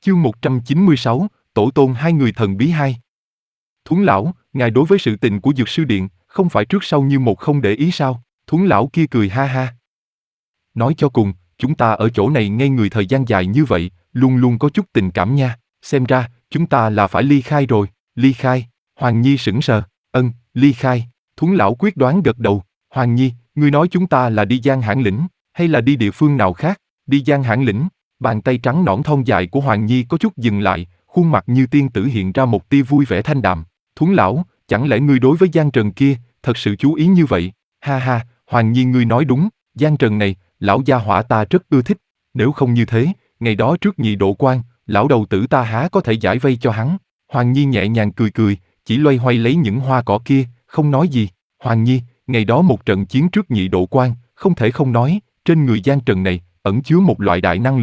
Chương 196, Tổ tôn hai người thần bí hai. Thuấn lão, ngài đối với sự tình của Dược Sư Điện, không phải trước sau như một không để ý sao? Thuấn lão kia cười ha ha. Nói cho cùng, chúng ta ở chỗ này ngây người thời gian dài như vậy, luôn luôn có chút tình cảm nha. Xem ra, chúng ta là phải ly khai rồi. Ly khai? Hoàng Nhi sững sờ. Ly khai. Thuấn lão quyết đoán gật đầu. Hoàng Nhi, ngươi nói chúng ta là đi Giang Hãn Lĩnh, hay là đi địa phương nào khác? Đi Giang Hãn Lĩnh. Bàn tay trắng nõn thon dài của Hoàng Nhi có chút dừng lại, khuôn mặt như tiên tử hiện ra một tia vui vẻ thanh đạm. Thuấn lão, chẳng lẽ ngươi đối với Giang Trần kia, thật sự chú ý như vậy? Ha ha, Hoàng Nhi ngươi nói đúng, Giang Trần này, lão gia hỏa ta rất ưa thích. Nếu không như thế, ngày đó trước nhị độ quan, lão đầu tử ta há có thể giải vây cho hắn. Hoàng Nhi nhẹ nhàng cười cười, chỉ loay hoay lấy những hoa cỏ kia, không nói gì. Hoàng Nhi, ngày đó một trận chiến trước nhị độ quan, không thể không nói, trên người Giang Trần này, ẩn chứa một loại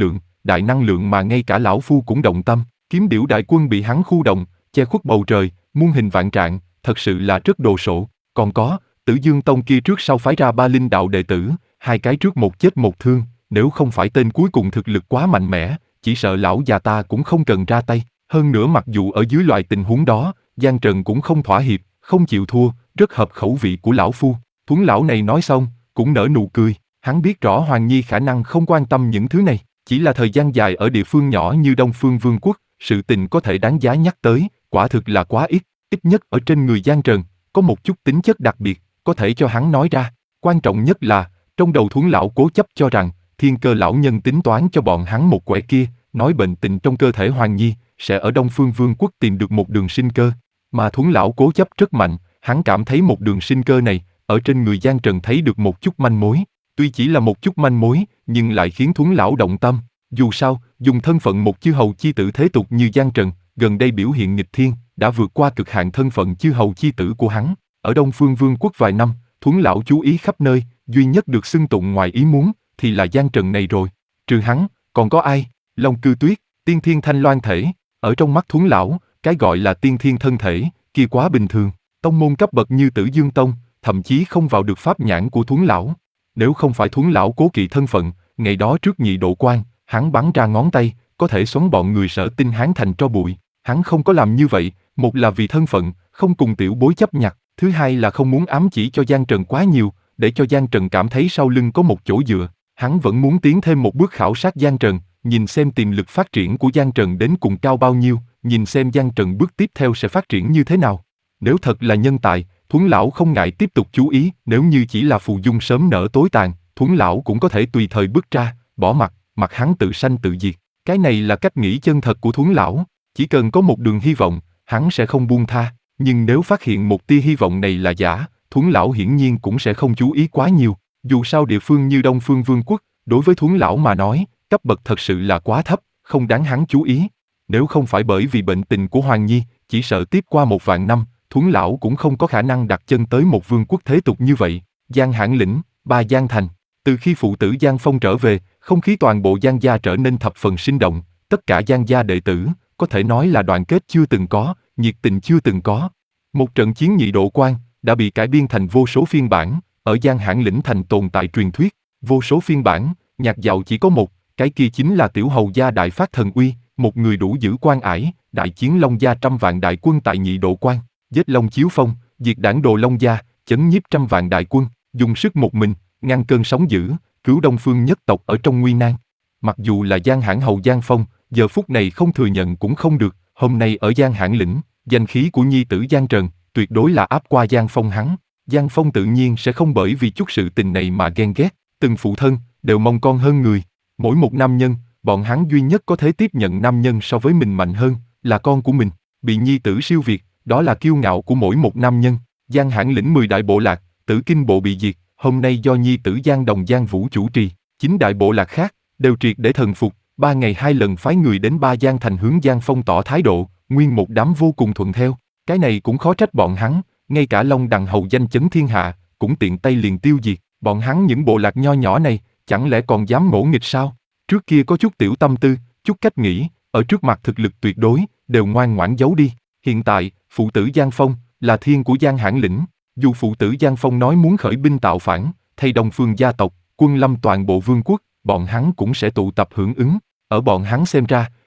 đại năng lượng mà ngay cả lão phu cũng động tâm. Kiếm điểu đại quân bị hắn khu động, che khuất bầu trời, muôn hình vạn trạng, thật sự là rất đồ sộ. Còn có, Tử Dương Tông kia trước sau phái ra 3 linh đạo đệ tử, 2 cái trước một chết một thương, nếu không phải tên cuối cùng thực lực quá mạnh mẽ, chỉ sợ lão già ta cũng không cần ra tay. Hơn nữa mặc dù ở dưới loại tình huống đó, Giang Trần cũng không thỏa hiệp, không chịu thua, rất hợp khẩu vị của lão phu. Thuấn lão này nói xong, cũng nở nụ cười, hắn biết rõ Hoàng Nhi khả năng không quan tâm những thứ này, chỉ là thời gian dài ở địa phương nhỏ như Đông Phương Vương quốc, sự tình có thể đáng giá nhắc tới, quả thực là quá ít nhất ở trên người Giang Trần, có một chút tính chất đặc biệt, có thể cho hắn nói ra. Quan trọng nhất là, trong đầu Thuấn lão cố chấp cho rằng, Thiên Cơ lão nhân tính toán cho bọn hắn một quẻ kia, nói bệnh tình trong cơ thể Hoàng Nhi, sẽ ở Đông Phương Vương quốc tìm được một đường sinh cơ. Mà Thuấn lão cố chấp rất mạnh, hắn cảm thấy một đường sinh cơ này, ở trên người Giang Trần thấy được một chút manh mối. Tuy chỉ là một chút manh mối, nhưng lại khiến Thuấn lão động tâm. Dù sao, dùng thân phận một chư hầu chi tử thế tục như Giang Trần, gần đây biểu hiện nghịch thiên, đã vượt qua cực hạn thân phận chư hầu chi tử của hắn. Ở Đông Phương Vương quốc vài năm, Thuấn lão chú ý khắp nơi, duy nhất được xưng tụng ngoài ý muốn, thì là Giang Trần này rồi. Trừ hắn, còn có ai? Long Cư Tuyết, tiên thiên thanh loan thể. Ở trong mắt Thuấn lão, cái gọi là tiên thiên thân thể, kia quá bình thường. Tông môn cấp bậc như Tử Dương Tông, thậm chí không vào được pháp nhãn của Thuấn lão. Nếu không phải Thuấn lão cố kỵ thân phận, ngày đó trước nhị độ quan, hắn bắn ra ngón tay, có thể xoắn bọn người Sở Tinh Hán thành tro bụi. Hắn không có làm như vậy, một là vì thân phận, không cùng tiểu bối chấp nhặt, thứ hai là không muốn ám chỉ cho Giang Trần quá nhiều, để cho Giang Trần cảm thấy sau lưng có một chỗ dựa. Hắn vẫn muốn tiến thêm một bước khảo sát Giang Trần, nhìn xem tiềm lực phát triển của Giang Trần đến cùng cao bao nhiêu, nhìn xem Giang Trần bước tiếp theo sẽ phát triển như thế nào. Nếu thật là nhân tài, Thuấn lão không ngại tiếp tục chú ý, nếu như chỉ là phù dung sớm nở tối tàn, Thuấn lão cũng có thể tùy thời bước ra, bỏ mặc hắn tự sanh tự diệt. Cái này là cách nghĩ chân thật của Thuấn lão, chỉ cần có một đường hy vọng, hắn sẽ không buông tha. Nhưng nếu phát hiện một tia hy vọng này là giả, Thuấn lão hiển nhiên cũng sẽ không chú ý quá nhiều. Dù sao địa phương như Đông Phương Vương quốc, đối với Thuấn lão mà nói, cấp bậc thật sự là quá thấp, không đáng hắn chú ý. Nếu không phải bởi vì bệnh tình của Hoàng Nhi, chỉ sợ tiếp qua 1.000 năm, Thuấn lão cũng không có khả năng đặt chân tới một vương quốc thế tục như vậy. Giang Hãn Lĩnh, Ba Giang Thành. Từ khi phụ tử Giang Phong trở về, không khí toàn bộ Giang gia trở nên thập phần sinh động, tất cả Giang gia đệ tử, có thể nói là đoàn kết chưa từng có, nhiệt tình chưa từng có. Một trận chiến nhị độ quan, đã bị cải biên thành vô số phiên bản, ở Giang Hãn Lĩnh thành tồn tại truyền thuyết, vô số phiên bản, nhạc dạo chỉ có một, cái kia chính là tiểu hầu gia đại phát thần uy, một người đủ giữ quan ải, đại chiến Long gia 100 vạn đại quân tại nhị độ quan, giết Long Chiếu Phong, diệt đảng đồ Long gia, chấn nhiếp 100 vạn đại quân, dùng sức một mình, ngăn cơn sóng dữ, cứu Đông Phương nhất tộc ở trong nguy nan. Mặc dù là Giang Hãn hầu Giang Phong, giờ phút này không thừa nhận cũng không được, hôm nay ở Giang Hãn Lĩnh, danh khí của nhi tử Giang Trần, tuyệt đối là áp qua Giang Phong hắn. Giang Phong tự nhiên sẽ không bởi vì chút sự tình này mà ghen ghét, từng phụ thân, đều mong con hơn người. Mỗi một nam nhân, bọn hắn duy nhất có thể tiếp nhận nam nhân so với mình mạnh hơn, là con của mình. Bị nhi tử siêu việt, đó là kiêu ngạo của mỗi một nam nhân. Giang Hãn Lĩnh 10 đại bộ lạc, Tử Kinh bộ bị diệt, hôm nay do nhi tử Giang Đồng Giang Vũ chủ trì, 9 đại bộ lạc khác, đều triệt để thần phục, 3 ngày 2 lần phái người đến Ba Giang Thành hướng Giang Phong tỏ thái độ, nguyên một đám vô cùng thuận theo. Cái này cũng khó trách bọn hắn, ngay cả Long Đằng hầu danh chấn thiên hạ, cũng tiện tay liền tiêu diệt. Bọn hắn những bộ lạc nho nhỏ này, chẳng lẽ còn dám ngỗ nghịch sao? Trước kia có chút tiểu tâm tư, chút cách nghĩ, ở trước mặt thực lực tuyệt đối, đều ngoan ngoãn giấu đi. Hiện tại, phụ tử Giang Phong, là thiên của Giang Hãn Lĩnh. Dù phụ tử Giang Phong nói muốn khởi binh tạo phản, thay Đông Phương gia tộc, quân lâm toàn bộ vương quốc, bọn hắn cũng sẽ tụ tập hưởng ứng. Ở bọn hắn xem ra,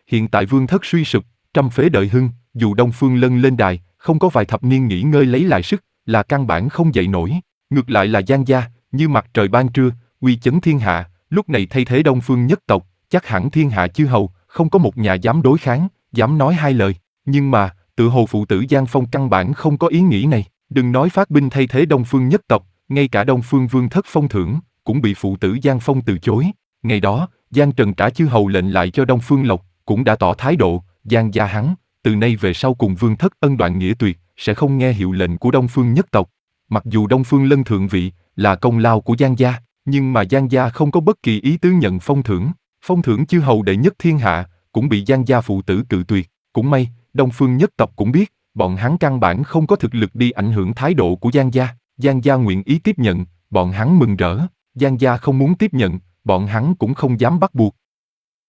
hiện tại vương thất suy sụp, trăm phế đợi hưng, dù Đông Phương Lân lên đài, không có vài thập niên nghỉ ngơi lấy lại sức, là căn bản không dậy nổi. Ngược lại là Giang gia, như mặt trời ban trưa, uy chấn thiên hạ, lúc này thay thế Đông Phương nhất tộc, chắc hẳn thiên hạ chư hầu, không có một nhà dám đối kháng, dám nói hai lời. Nhưng mà, tự hồ phụ tử Giang Phong căn bản không có ý nghĩ này, đừng nói phát binh thay thế Đông Phương nhất tộc, ngay cả Đông Phương vương thất phong thưởng, cũng bị phụ tử Giang Phong từ chối. Ngày đó, Giang Trần trả chư hầu lệnh lại cho Đông Phương Lộc, cũng đã tỏ thái độ, Giang gia hắn, từ nay về sau cùng vương thất ân đoạn nghĩa tuyệt, sẽ không nghe hiệu lệnh của Đông Phương nhất tộc. Mặc dù Đông Phương Lân thượng vị, là công lao của Giang gia, nhưng mà Giang gia không có bất kỳ ý tứ nhận phong thưởng chư hầu đệ nhất thiên hạ, cũng bị Giang gia phụ tử cự tuyệt. Cũng may, Đông Phương nhất tộc cũng biết, bọn hắn căn bản không có thực lực đi ảnh hưởng thái độ của Giang gia nguyện ý tiếp nhận, bọn hắn mừng rỡ, Giang gia không muốn tiếp nhận, bọn hắn cũng không dám bắt buộc.